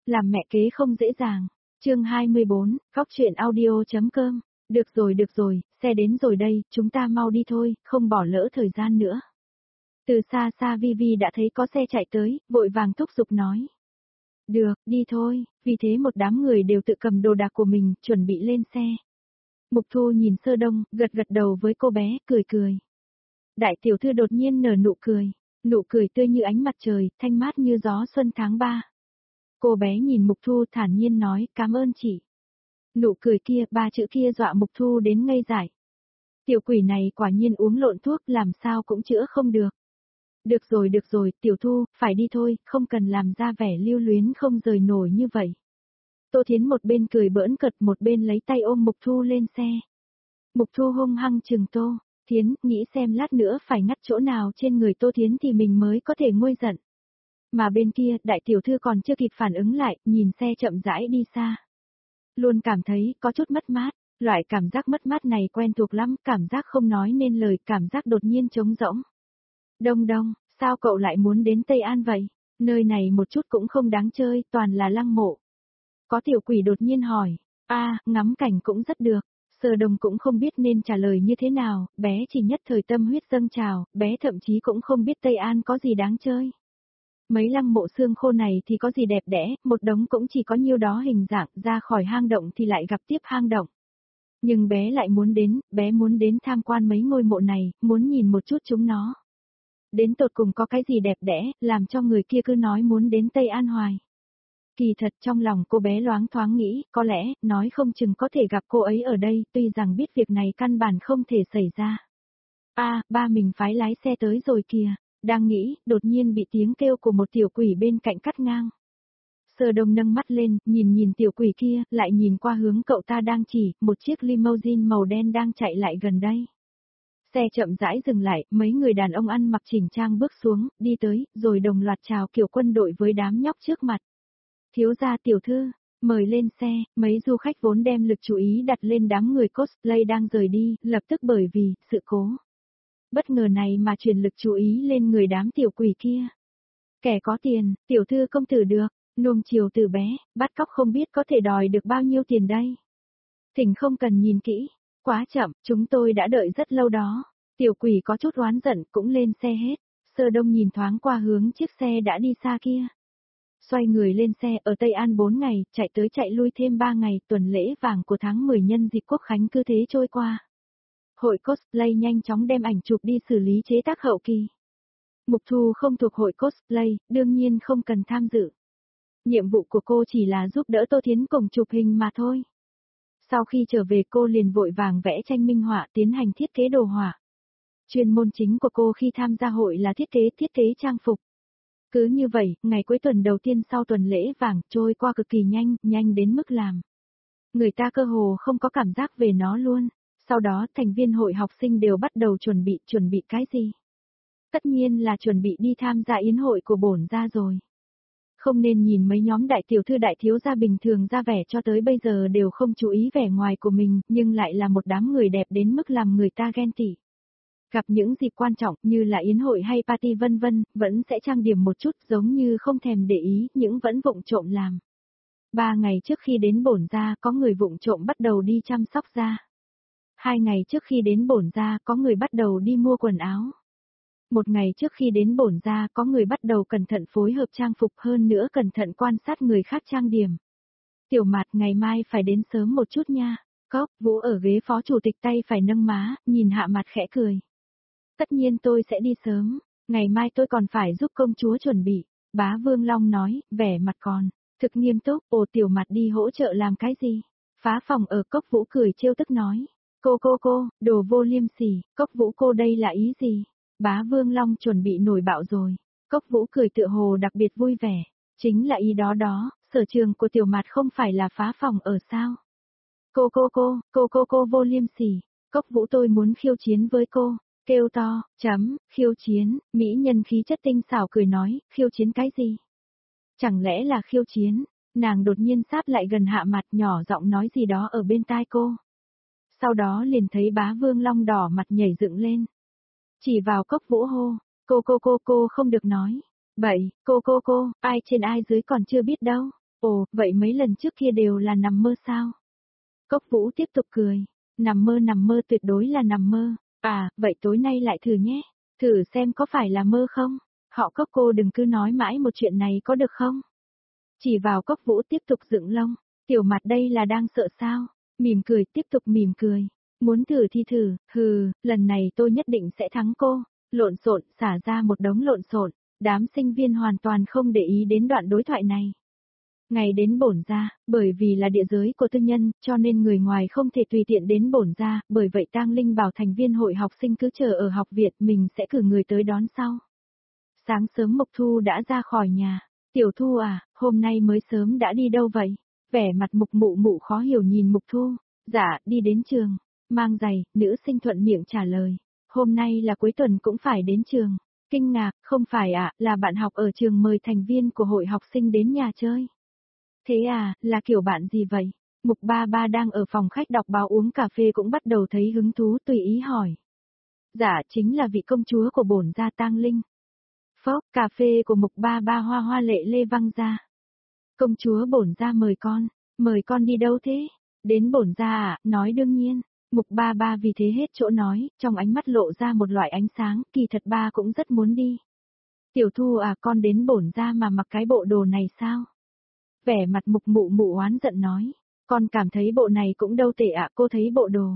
Làm mẹ kế không dễ dàng. Chương 24, góc truyện audio.com. Được rồi, xe đến rồi đây, chúng ta mau đi thôi, không bỏ lỡ thời gian nữa. Từ xa xa Vivi đã thấy có xe chạy tới, vội vàng thúc giục nói. Được, đi thôi, vì thế một đám người đều tự cầm đồ đạc của mình, chuẩn bị lên xe. Mục Thu nhìn Sơ Đông, gật đầu với cô bé, cười cười. Đại tiểu thư đột nhiên nở nụ cười tươi như ánh mặt trời, thanh mát như gió xuân tháng 3. Cô bé nhìn Mục Thu thản nhiên nói, cảm ơn chị. Nụ cười kia, ba chữ kia dọa Mục Thu đến ngây dại. Tiểu quỷ này quả nhiên uống lộn thuốc làm sao cũng chữa không được. Được rồi, Tiểu Thu, phải đi thôi, không cần làm ra vẻ lưu luyến không rời nổi như vậy. Tô Thiến một bên cười bỡn cợt một bên lấy tay ôm Mục Thu lên xe. Mục Thu hung hăng chừng Tô Thiến, nghĩ xem lát nữa phải ngắt chỗ nào trên người Tô Thiến thì mình mới có thể nguôi giận. Mà bên kia, đại tiểu thư còn chưa kịp phản ứng lại, nhìn xe chậm rãi đi xa. Luôn cảm thấy có chút mất mát, loại cảm giác mất mát này quen thuộc lắm, cảm giác không nói nên lời, cảm giác đột nhiên trống rỗng. Đông, sao cậu lại muốn đến Tây An vậy? Nơi này một chút cũng không đáng chơi, toàn là lăng mộ. Có tiểu quỷ đột nhiên hỏi, ngắm cảnh cũng rất được. Sở Đồng cũng không biết nên trả lời như thế nào, bé chỉ nhất thời tâm huyết dâng trào, bé thậm chí cũng không biết Tây An có gì đáng chơi. Mấy lăng mộ xương khô này thì có gì đẹp đẽ, một đống cũng chỉ có nhiêu đó hình dạng, ra khỏi hang động thì lại gặp tiếp hang động. Nhưng bé lại bé muốn đến tham quan mấy ngôi mộ này, muốn nhìn một chút chúng nó. Đến tột cùng có cái gì đẹp đẽ, làm cho người kia cứ nói muốn đến Tây An hoài. Kỳ thật trong lòng cô bé loáng thoáng nghĩ, có lẽ, nói không chừng có thể gặp cô ấy ở đây, tuy rằng biết việc này căn bản không thể xảy ra. Ba mình phái lái xe tới rồi kìa, đang nghĩ, đột nhiên bị tiếng kêu của một tiểu quỷ bên cạnh cắt ngang. Sở Đông nâng mắt lên, nhìn tiểu quỷ kia, lại nhìn qua hướng cậu ta đang chỉ, một chiếc limousine màu đen đang chạy lại gần đây. Xe chậm rãi dừng lại, mấy người đàn ông ăn mặc chỉnh trang bước xuống, đi tới, rồi đồng loạt chào kiểu quân đội với đám nhóc trước mặt. Thiếu gia tiểu thư, mời lên xe, mấy du khách vốn đem lực chú ý đặt lên đám người cosplay đang rời đi, lập tức bởi vì, sự cố. Bất ngờ này mà chuyển lực chú ý lên người đám tiểu quỷ kia. Kẻ có tiền, tiểu thư công tử được, nuông chiều từ bé, bắt cóc không biết có thể đòi được bao nhiêu tiền đây. Thỉnh không cần nhìn kỹ, quá chậm, chúng tôi đã đợi rất lâu đó. Tiểu quỷ có chút oán giận cũng lên xe hết. Sở Đông nhìn thoáng qua hướng chiếc xe đã đi xa kia. Xoay người lên xe ở Tây An 4 ngày, chạy tới chạy lui thêm 3 ngày, tuần lễ vàng của tháng 10 nhân dịp Quốc khánh cứ thế trôi qua. Hội cosplay nhanh chóng đem ảnh chụp đi xử lý chế tác hậu kỳ. Mục Thu không thuộc hội cosplay, đương nhiên không cần tham dự. Nhiệm vụ của cô chỉ là giúp đỡ Tô Thiến cùng chụp hình mà thôi. Sau khi trở về cô liền vội vàng vẽ tranh minh họa tiến hành thiết kế đồ họa. Chuyên môn chính của cô khi tham gia hội là thiết kế trang phục. Cứ như vậy, ngày cuối tuần đầu tiên sau tuần lễ vàng trôi qua cực kỳ nhanh đến mức làm. Người ta cơ hồ không có cảm giác về nó luôn. Sau đó thành viên hội học sinh đều bắt đầu chuẩn bị cái gì? Tất nhiên là chuẩn bị đi tham gia yến hội của bổn gia rồi. Không nên nhìn mấy nhóm đại tiểu thư đại thiếu gia bình thường ra vẻ cho tới bây giờ đều không chú ý vẻ ngoài của mình, nhưng lại là một đám người đẹp đến mức làm người ta ghen tị. Gặp những dịp quan trọng như là yến hội hay party vân vân, vẫn sẽ trang điểm một chút giống như không thèm để ý, những vẫn vụng trộm làm. 3 ngày trước khi đến bổn gia có người vụng trộm bắt đầu đi chăm sóc da. 2 ngày trước khi đến bổn gia có người bắt đầu đi mua quần áo. 1 ngày trước khi đến bổn gia có người bắt đầu cẩn thận phối hợp trang phục hơn nữa cẩn thận quan sát người khác trang điểm. Tiểu Mạt ngày mai phải đến sớm một chút nha. Cốc Vũ ở ghế phó chủ tịch tay phải nâng má, nhìn Hạ Mạt khẽ cười. Tất nhiên tôi sẽ đi sớm, ngày mai tôi còn phải giúp công chúa chuẩn bị. Bá Vương Long nói, vẻ mặt còn thực nghiêm túc. Ồ, Tiểu Mạt đi hỗ trợ làm cái gì? Phá phòng ở. Cốc Vũ cười trêu tức nói. Cô, đồ vô liêm sỉ. Cốc Vũ cô đây là ý gì? Bá Vương Long chuẩn bị nổi bạo rồi. Cốc Vũ cười tựa hồ đặc biệt vui vẻ. Chính là ý đó, sở trường của Tiểu Mạt không phải là phá phòng ở sao? Cô vô liêm sỉ. Cốc Vũ tôi muốn khiêu chiến với cô. Kêu to, khiêu chiến, mỹ nhân khí chất tinh xảo cười nói, khiêu chiến cái gì? Chẳng lẽ là khiêu chiến? Nàng đột nhiên sáp lại gần Hạ Mạt nhỏ giọng nói gì đó ở bên tai cô. Sau đó liền thấy Bá Vương Long đỏ mặt nhảy dựng lên. Chỉ vào Cốc Vũ hô, cô không được nói. Bậy, cô, ai trên ai dưới còn chưa biết đâu. Ồ, vậy mấy lần trước kia đều là nằm mơ sao? Cốc Vũ tiếp tục cười. Nằm mơ tuyệt đối là nằm mơ. À, vậy tối nay lại thử nhé. Thử xem có phải là mơ không? Họ Cốc cô đừng cứ nói mãi một chuyện này có được không? Chỉ vào Cốc Vũ tiếp tục dựng lông. Tiểu mặt đây là đang sợ sao? Mỉm cười tiếp tục mỉm cười. Muốn thử thì thử, lần này tôi nhất định sẽ thắng cô. Lộn xộn, xả ra một đống lộn xộn. Đám sinh viên hoàn toàn không để ý đến đoạn đối thoại này. Ngày đến bổn gia, bởi vì là địa giới của tư nhân, cho nên người ngoài không thể tùy tiện đến bổn gia, bởi vậy Tang Linh bảo thành viên hội học sinh cứ chờ ở học viện, mình sẽ cử người tới đón sau. Sáng sớm Mộc Thu đã ra khỏi nhà. Tiểu Thu à, hôm nay mới sớm đã đi đâu vậy? Vẻ mặt Mục Mụ Mụ khó hiểu nhìn Mộc Thu. Dạ, đi đến trường. Mang giày, nữ sinh thuận miệng trả lời. Hôm nay là cuối tuần cũng phải đến trường. Kinh ngạc, không phải ạ, là bạn học ở trường mời thành viên của hội học sinh đến nhà chơi. Thế à, là kiểu bạn gì vậy? Mục Ba Ba đang ở phòng khách đọc báo uống cà phê cũng bắt đầu thấy hứng thú tùy ý hỏi. Dạ, chính là vị công chúa của bổn gia Tang Linh. Phốc, cà phê của Mục Ba Ba hoa hoa lệ lê văng ra. Công chúa bổn gia mời con đi đâu thế? Đến bổn gia à, nói đương nhiên. Mục Ba Ba vì thế hết chỗ nói, trong ánh mắt lộ ra một loại ánh sáng, kỳ thật ba cũng rất muốn đi. Tiểu Thu à, con đến bổn gia mà mặc cái bộ đồ này sao? Vẻ mặt Mục Mụ Mụ oán giận nói, con cảm thấy bộ này cũng đâu tệ ạ, cô thấy bộ đồ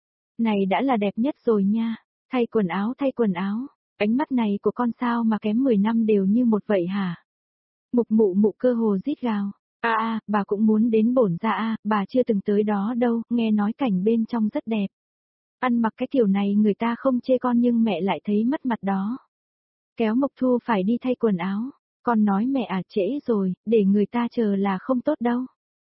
này đã là đẹp nhất rồi nha. Thay quần áo, ánh mắt này của con sao mà kém 10 năm đều như một vậy hả? Mục Mụ Mụ cơ hồ rít gào, bà cũng muốn đến bổn gia bà chưa từng tới đó đâu, nghe nói cảnh bên trong rất đẹp. Ăn mặc cái kiểu này người ta không chê con nhưng mẹ lại thấy mất mặt đó. Kéo Mộc Thu phải đi thay quần áo. Con nói mẹ trễ rồi, để người ta chờ là không tốt đâu.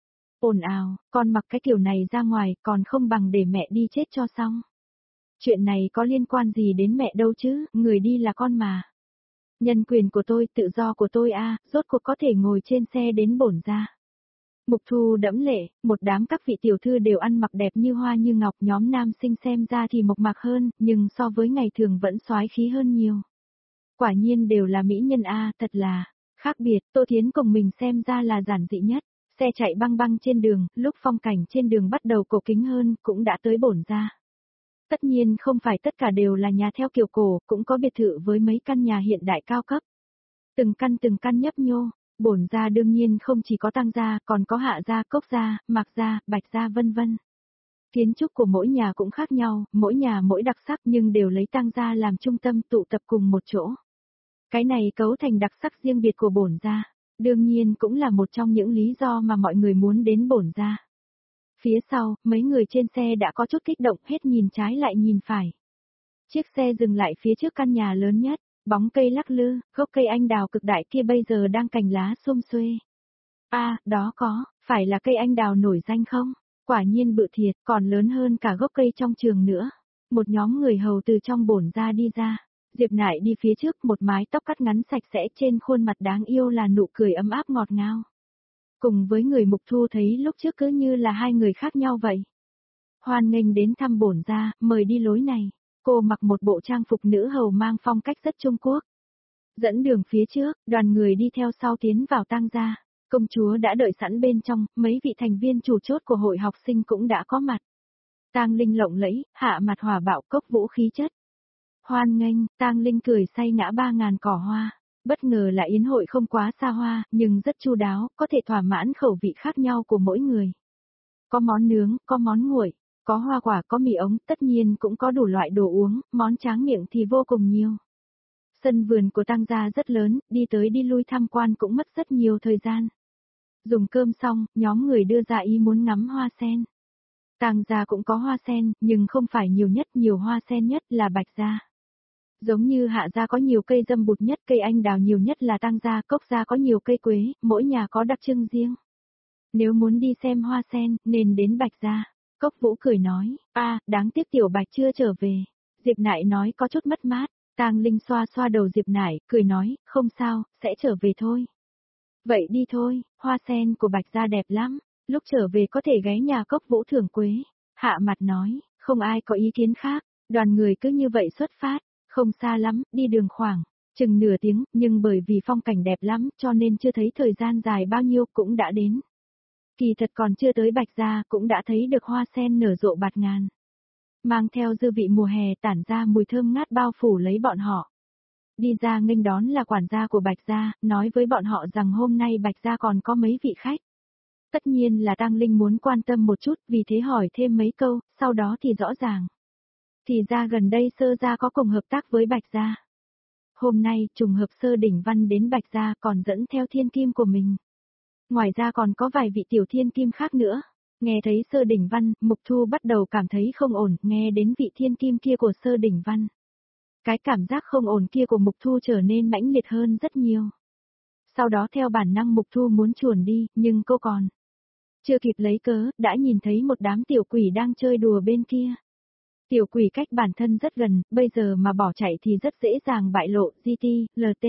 Ồn ào, con mặc cái kiểu này ra ngoài còn không bằng để mẹ đi chết cho xong. Chuyện này có liên quan gì đến mẹ đâu chứ, người đi là con mà. Nhân quyền của tôi, tự do của tôi rốt cuộc có thể ngồi trên xe đến bổn gia. Mục Thu đẫm lệ, một đám các vị tiểu thư đều ăn mặc đẹp như hoa như ngọc, nhóm nam sinh xem ra thì mộc mạc hơn, nhưng so với ngày thường vẫn soái khí hơn nhiều. Quả nhiên đều là mỹ nhân thật là khác biệt. Tô Thiến cùng mình xem ra là giản dị nhất. Xe chạy băng băng trên đường, lúc phong cảnh trên đường bắt đầu cổ kính hơn, cũng đã tới bổn gia. Tất nhiên không phải tất cả đều là nhà theo kiểu cổ, cũng có biệt thự với mấy căn nhà hiện đại cao cấp. Từng căn nhấp nhô. Bổn gia đương nhiên không chỉ có Tang gia, còn có Hạ gia, Cốc gia, Mạc gia, Bạch gia vân vân. Kiến trúc của mỗi nhà cũng khác nhau, mỗi nhà mỗi đặc sắc nhưng đều lấy Tang gia làm trung tâm tụ tập cùng một chỗ. Cái này cấu thành đặc sắc riêng biệt của bổn gia, đương nhiên cũng là một trong những lý do mà mọi người muốn đến bổn gia. Phía sau, mấy người trên xe đã có chút kích động hết nhìn trái lại nhìn phải. Chiếc xe dừng lại phía trước căn nhà lớn nhất, bóng cây lắc lư, gốc cây anh đào cực đại kia bây giờ đang cành lá sum xuê. Đó có, phải là cây anh đào nổi danh không? Quả nhiên bự thiệt, còn lớn hơn cả gốc cây trong trường nữa. Một nhóm người hầu từ trong bổn gia đi ra. Diệp Nại đi phía trước, một mái tóc cắt ngắn sạch sẽ, trên khuôn mặt đáng yêu là nụ cười ấm áp ngọt ngào. Cùng với người Mục Thu thấy lúc trước cứ như là hai người khác nhau vậy. Hoan nghênh đến thăm bổn gia, mời đi lối này. Cô mặc một bộ trang phục nữ hầu mang phong cách rất Trung Quốc. Dẫn đường phía trước, đoàn người đi theo sau tiến vào Tang gia. Công chúa đã đợi sẵn bên trong, mấy vị thành viên chủ chốt của hội học sinh cũng đã có mặt. Tang Linh lộng lẫy, hạ mặt hỏa bạo, Cốc Vũ khí chất. Hoan nghênh, Tang Linh cười say ngã 3.000 cỏ hoa. Bất ngờ là yến hội không quá xa hoa, nhưng rất chu đáo, có thể thỏa mãn khẩu vị khác nhau của mỗi người. Có món nướng, có món nguội, có hoa quả, có mì ống, tất nhiên cũng có đủ loại đồ uống, món tráng miệng thì vô cùng nhiều. Sân vườn của Tang gia rất lớn, đi tới đi lui tham quan cũng mất rất nhiều thời gian. Dùng cơm xong, nhóm người đưa ra ý muốn ngắm hoa sen. Tang gia cũng có hoa sen, nhưng không phải nhiều nhất, nhiều hoa sen nhất là Bạch gia. Giống như Hạ gia có nhiều cây dâm bụt nhất, cây anh đào nhiều nhất là Tang gia, Cốc gia có nhiều cây quế, mỗi nhà có đặc trưng riêng. Nếu muốn đi xem hoa sen, nên đến Bạch gia. Cốc Vũ cười nói, đáng tiếc tiểu Bạch chưa trở về. Diệp Nại nói có chút mất mát. Tang Linh xoa xoa đầu Diệp Nại, cười nói, không sao, sẽ trở về thôi. Vậy đi thôi, hoa sen của Bạch gia đẹp lắm, lúc trở về có thể ghé nhà Cốc Vũ thưởng quế. Hạ mặt nói, không ai có ý kiến khác, đoàn người cứ như vậy xuất phát, không xa lắm, đi đường khoảng Chừng nửa tiếng, nhưng bởi vì phong cảnh đẹp lắm cho nên chưa thấy thời gian dài bao nhiêu cũng đã đến. Kỳ thật còn chưa tới Bạch Gia cũng đã thấy được hoa sen nở rộ bạt ngàn. Mang theo dư vị mùa hè tản ra mùi thơm ngát bao phủ lấy bọn họ. Đi ra nghênh đón là quản gia của Bạch Gia, nói với bọn họ rằng hôm nay Bạch Gia còn có mấy vị khách. Tất nhiên là Tăng Linh muốn quan tâm một chút, vì thế hỏi thêm mấy câu, sau đó thì rõ ràng. Thì ra gần đây Sơ Gia có cùng hợp tác với Bạch Gia. Hôm nay, trùng hợp Sơ Đỉnh Văn đến Bạch Gia còn dẫn theo thiên kim của mình. Ngoài ra còn có vài vị tiểu thiên kim khác nữa. Nghe thấy Sơ Đỉnh Văn, Mục Thu bắt đầu cảm thấy không ổn, nghe đến vị thiên kim kia của Sơ Đỉnh Văn. Cái cảm giác không ổn kia của Mục Thu trở nên mãnh liệt hơn rất nhiều. Sau đó theo bản năng Mục Thu muốn chuồn đi, nhưng cô còn chưa kịp lấy cớ, đã nhìn thấy một đám tiểu quỷ đang chơi đùa bên kia. Tiểu quỷ cách bản thân rất gần, bây giờ mà bỏ chạy thì rất dễ dàng bại lộ, GT, LT.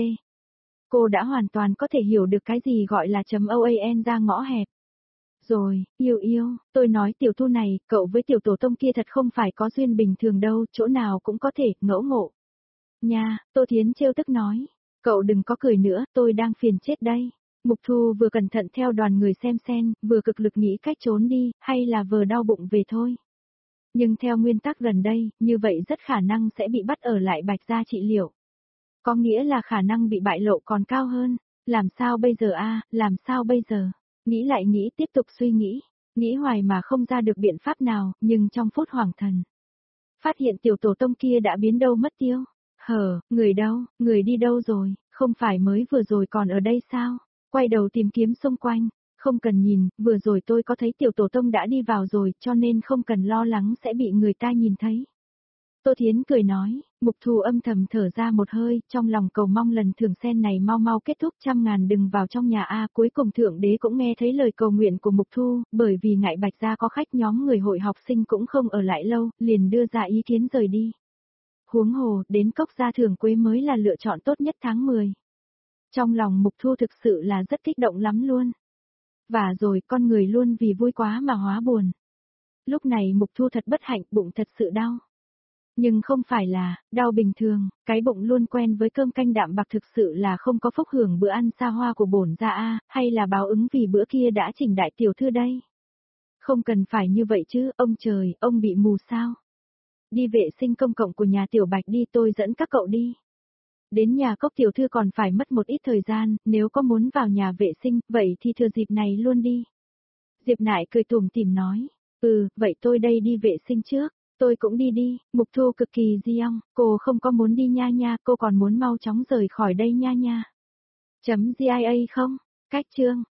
Cô đã hoàn toàn có thể hiểu được cái gì gọi là .oan ra ngõ hẹp. Rồi, yêu, tôi nói Tiểu Thu này, cậu với Tiểu Tổ Tông kia thật không phải có duyên bình thường đâu, chỗ nào cũng có thể, ngẫu ngộ. Nha, Tô Thiến trêu tức nói, cậu đừng có cười nữa, tôi đang phiền chết đây. Mục Thu vừa cẩn thận theo đoàn người xem sen, vừa cực lực nghĩ cách trốn đi, hay là vừa đau bụng về thôi. Nhưng theo nguyên tắc gần đây, như vậy rất khả năng sẽ bị bắt ở lại Bạch Gia trị liệu. Có nghĩa là khả năng bị bại lộ còn cao hơn. Làm sao bây giờ làm sao bây giờ? Nghĩ lại nghĩ tiếp tục suy nghĩ hoài mà không ra được biện pháp nào, nhưng trong phút hoảng thần. Phát hiện Tiểu Tổ Tông kia đã biến đâu mất tiêu. Người đâu, người đi đâu rồi, không phải mới vừa rồi còn ở đây sao? Quay đầu tìm kiếm xung quanh, không cần nhìn, vừa rồi tôi có thấy Tiểu Tổ Tông đã đi vào rồi, cho nên không cần lo lắng sẽ bị người ta nhìn thấy. Tô Thiến cười nói, Mục Thu âm thầm thở ra một hơi, trong lòng cầu mong lần thưởng sen này mau mau kết thúc, 100.000 đừng vào trong nhà cuối cùng Thượng Đế cũng nghe thấy lời cầu nguyện của Mục Thu, bởi vì ngại Bạch Gia có khách nhóm người hội học sinh cũng không ở lại lâu, liền đưa ra ý kiến rời đi. Huống hồ, đến Cốc Gia Thưởng Quế mới là lựa chọn tốt nhất tháng 10. Trong lòng Mục Thu thực sự là rất kích động lắm luôn. Và rồi con người luôn vì vui quá mà hóa buồn. Lúc này Mục Thu thật bất hạnh, bụng thật sự đau. Nhưng không phải là đau bình thường, cái bụng luôn quen với cơm canh đạm bạc thực sự là không có phúc hưởng bữa ăn xa hoa của bổn gia hay là báo ứng vì bữa kia đã chỉnh đại tiểu thư đây. Không cần phải như vậy chứ, ông trời, ông bị mù sao? Đi vệ sinh công cộng của nhà Tiểu Bạch đi, tôi dẫn các cậu đi. Đến nhà Cốc tiểu thư còn phải mất một ít thời gian, nếu có muốn vào nhà vệ sinh, vậy thì thừa dịp này luôn đi. Diệp Nại cười tủm tỉm nói, vậy tôi đây đi vệ sinh trước. Tôi cũng đi, Mục Thu cực kỳ giong, cô không có muốn đi nha, cô còn muốn mau chóng rời khỏi đây nha. .gia không? Cách chương.